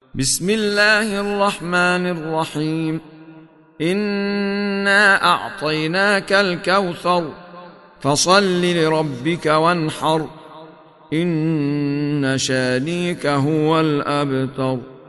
بسم الله الرحمن الرحيم. إنا أعطيناك الكوثر فصل لربك وانحر إن شانيك هو الأبتر.